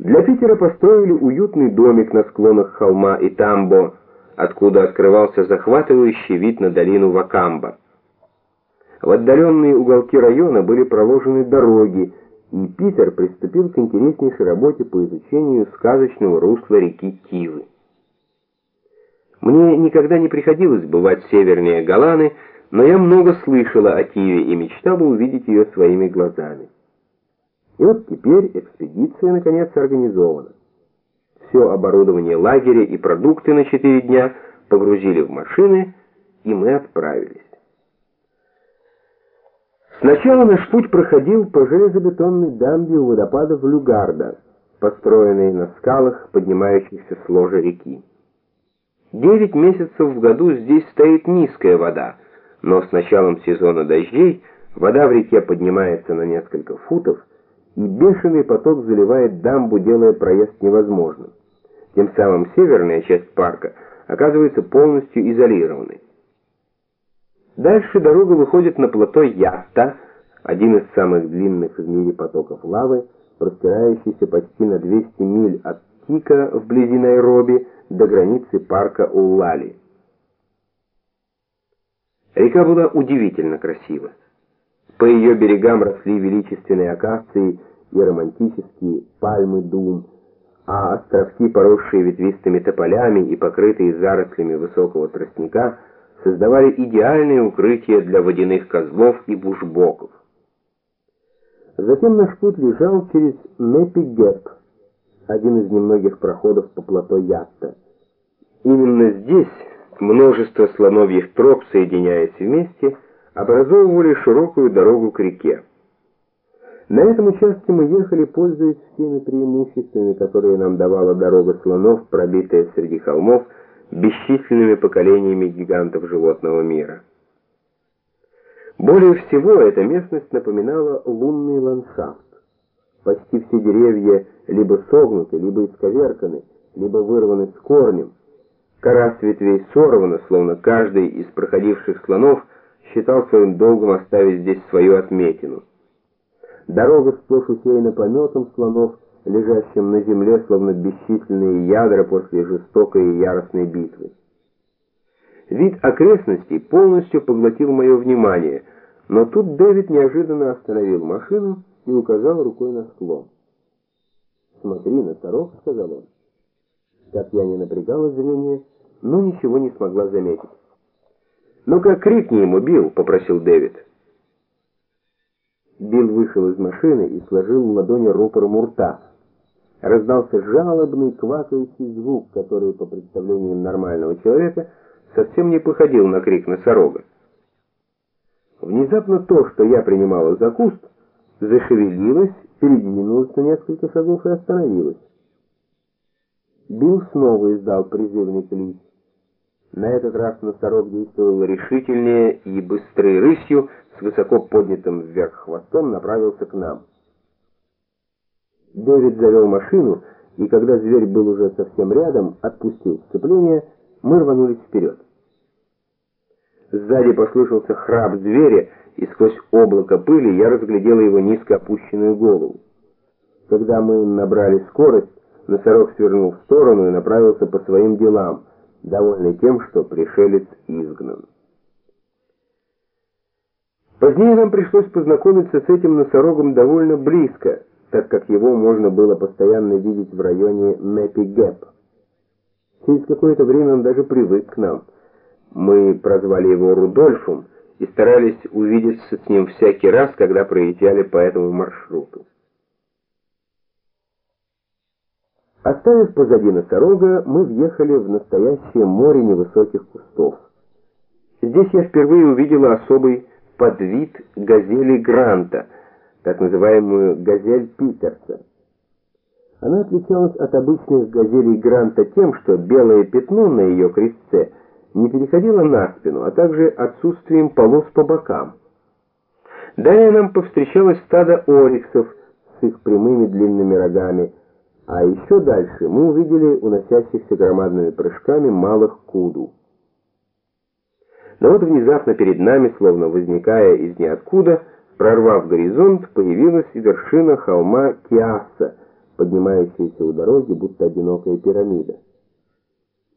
Для Питера построили уютный домик на склонах холма Итамбо, откуда открывался захватывающий вид на долину Вакамба. В отдаленные уголки района были проложены дороги, и Питер приступил к интереснейшей работе по изучению сказочного русла реки Тивы. Мне никогда не приходилось бывать севернее Галаны, но я много слышала о Тиве и мечтала увидеть ее своими глазами. И вот теперь экспедиция наконец организована. Все оборудование лагеря и продукты на 4 дня погрузили в машины, и мы отправились. Сначала наш путь проходил по железобетонной дамбе у водопадов Люгарда, построенной на скалах, поднимающихся с ложа реки. 9 месяцев в году здесь стоит низкая вода, но с началом сезона дождей вода в реке поднимается на несколько футов, и бешеный поток заливает дамбу, делая проезд невозможным. Тем самым северная часть парка оказывается полностью изолированной. Дальше дорога выходит на плато Ятта, один из самых длинных в мире потоков лавы, простирающийся почти на 200 миль от Тика вблизи Найроби до границы парка Уллали. Река была удивительно красива. По ее берегам росли величественные акации и романтические пальмы дум, а островки, поросшие ветвистыми тополями и покрытые зарослями высокого тростника, создавали идеальные укрытия для водяных козлов и бушбоков. Затем наш путь лежал через Непи-Геп, один из немногих проходов по плато Ятта. Именно здесь множество слоновьих троп, соединяясь вместе, образовывали широкую дорогу к реке. На этом участке мы ехали, пользуясь всеми преимуществами, которые нам давала дорога слонов, пробитая среди холмов бесчисленными поколениями гигантов животного мира. Более всего эта местность напоминала лунный ландшафт. Почти все деревья либо согнуты, либо исковерканы, либо вырваны с корнем. Кора с ветвей сорвана, словно каждый из проходивших слонов считал своим долгом оставить здесь свою отметину. Дорога сплошь усеяна пометом слонов, лежащим на земле, словно бесчисленные ядра после жестокой и яростной битвы. Вид окрестностей полностью поглотил мое внимание, но тут Дэвид неожиданно остановил машину и указал рукой на склон. «Смотри, носорог», — сказал он. Как я не напрягала зрение, но ничего не смогла заметить. «Ну-ка, крикни ему, Билл», — попросил Дэвид. Билл вышел из машины и сложил в ладони рупором у рта. Раздался жалобный квакающий звук, который, по представлениям нормального человека, совсем не походил на крик носорога. Внезапно то, что я принимала за куст, зашевелилось, передвинулось на несколько шагов и остановилось. Билл снова издал призывный клич. На этот раз носорог действовал решительнее и быстрой рысью, с высоко поднятым вверх хвостом, направился к нам. Дэвид завел машину, и когда зверь был уже совсем рядом, отпустил сцепление, мы рванулись вперед. Сзади послышался храп зверя, и сквозь облако пыли я разглядела его низко опущенную голову. Когда мы набрали скорость, носорог свернул в сторону и направился по своим делам, довольный тем, что пришелец изгнан. Позднее нам пришлось познакомиться с этим носорогом довольно близко, так как его можно было постоянно видеть в районе Непи-Геп. Через какое-то время он даже привык к нам. Мы прозвали его Рудольфом и старались увидеться с ним всякий раз, когда проезжали по этому маршруту. Оставив позади носорога, мы въехали в настоящее море невысоких кустов. Здесь я впервые увидела особый подвид газели Гранта, так называемую газель Питерса. Она отличалась от обычных газелей Гранта тем, что белое пятно на ее крестце не переходило на спину, а также отсутствием полос по бокам. Далее нам повстречалось стадо ориксов с их прямыми длинными рогами, а еще дальше мы увидели уносящихся громадными прыжками малых куду. Но вот внезапно перед нами, словно возникая из ниоткуда, прорвав горизонт, появилась вершина холма Киасса, поднимающаяся у дороги, будто одинокая пирамида.